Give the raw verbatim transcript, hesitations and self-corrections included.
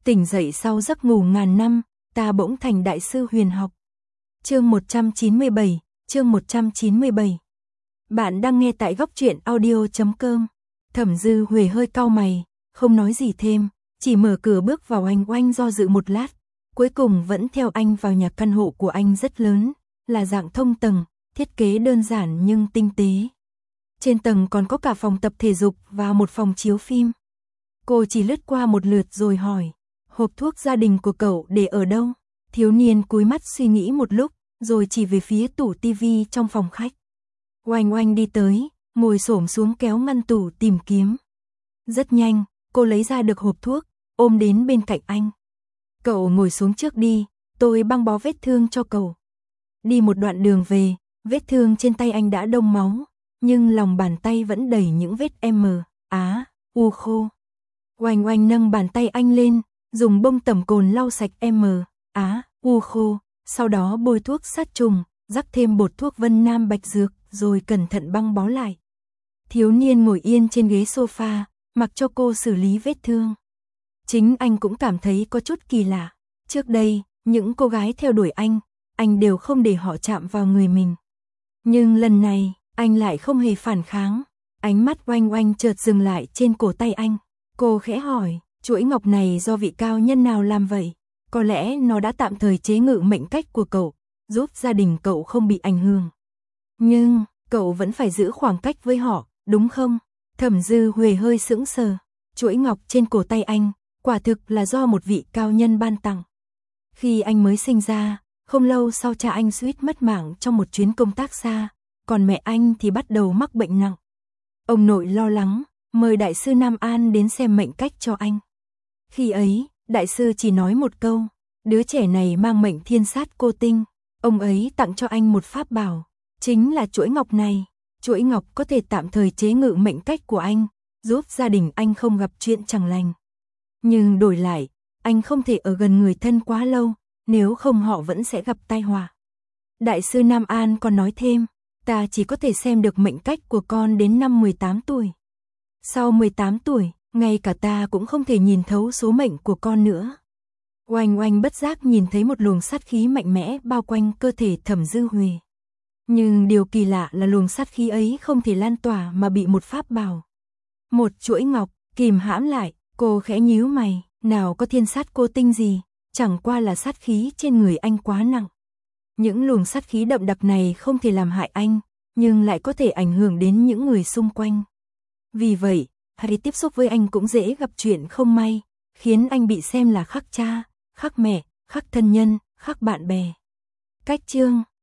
Tỉnh dậy sau giấc ngủ ngàn năm, ta bỗng thành đại sư huyền học. Chương một trăm chín mươi bảy, chương một trăm chín mươi bảy. Bạn đang nghe tại góc truyện audio chấm com. Thẩm Dư Huệ hơi cau mày, không nói gì thêm, chỉ mở cửa bước vào. Anh Oanh do dự một lát, cuối cùng vẫn theo anh vào nhà. Căn hộ của anh rất lớn, là dạng thông tầng, thiết kế đơn giản nhưng tinh tế. Trên tầng còn có cả phòng tập thể dục và một phòng chiếu phim. Cô chỉ lướt qua một lượt rồi hỏi, hộp thuốc gia đình của cậu để ở đâu? Thiếu niên cúi mắt suy nghĩ một lúc, rồi chỉ về phía tủ tivi trong phòng khách. Oanh Oanh đi tới, ngồi xổm xuống kéo ngăn tủ tìm kiếm. Rất nhanh, cô lấy ra được hộp thuốc, ôm đến bên cạnh anh. Cậu ngồi xuống trước đi, tôi băng bó vết thương cho cậu. Đi một đoạn đường về, vết thương trên tay anh đã đông máu, nhưng lòng bàn tay vẫn đầy những vết M, Á, U khô. Oanh Oanh nâng bàn tay anh lên, dùng bông tẩm cồn lau sạch M, Á, U khô, sau đó bôi thuốc sát trùng, rắc thêm bột thuốc Vân Nam Bạch Dược, rồi cẩn thận băng bó lại. Thiếu niên ngồi yên trên ghế sofa, mặc cho cô xử lý vết thương. Chính anh cũng cảm thấy có chút kỳ lạ. Trước đây, những cô gái theo đuổi anh, anh đều không để họ chạm vào người mình. Nhưng lần này, anh lại không hề phản kháng. Ánh mắt Oanh Oanh chợt dừng lại trên cổ tay anh. Cô khẽ hỏi, chuỗi ngọc này do vị cao nhân nào làm vậy? Có lẽ nó đã tạm thời chế ngự mệnh cách của cậu, giúp gia đình cậu không bị ảnh hưởng. Nhưng, cậu vẫn phải giữ khoảng cách với họ, đúng không? Thẩm Dư Huệ hơi sững sờ. Chuỗi ngọc trên cổ tay anh, quả thực là do một vị cao nhân ban tặng. Khi anh mới sinh ra, không lâu sau cha anh suýt mất mạng trong một chuyến công tác xa, còn mẹ anh thì bắt đầu mắc bệnh nặng. Ông nội lo lắng, mời đại sư Nam An đến xem mệnh cách cho anh. Khi ấy, đại sư chỉ nói một câu, đứa trẻ này mang mệnh thiên sát cô tinh. Ông ấy tặng cho anh một pháp bảo, chính là chuỗi ngọc này. Chuỗi ngọc có thể tạm thời chế ngự mệnh cách của anh, giúp gia đình anh không gặp chuyện chẳng lành. Nhưng đổi lại, anh không thể ở gần người thân quá lâu, nếu không họ vẫn sẽ gặp tai họa. Đại sư Nam An còn nói thêm, ta chỉ có thể xem được mệnh cách của con đến năm mười tám tuổi. Sau mười tám tuổi, ngay cả ta cũng không thể nhìn thấu số mệnh của con nữa. Oanh Oanh bất giác nhìn thấy một luồng sát khí mạnh mẽ bao quanh cơ thể Thẩm Dư Huệ. Nhưng điều kỳ lạ là luồng sát khí ấy không thể lan tỏa mà bị một pháp bảo, một chuỗi ngọc, kìm hãm lại. Cô khẽ nhíu mày, nào có thiên sát cô tinh gì, chẳng qua là sát khí trên người anh quá nặng. Những luồng sát khí đậm đặc này không thể làm hại anh, nhưng lại có thể ảnh hưởng đến những người xung quanh. Vì vậy, hay tiếp xúc với anh cũng dễ gặp chuyện không may, khiến anh bị xem là khắc cha, khắc mẹ, khắc thân nhân, khắc bạn bè. Cách chương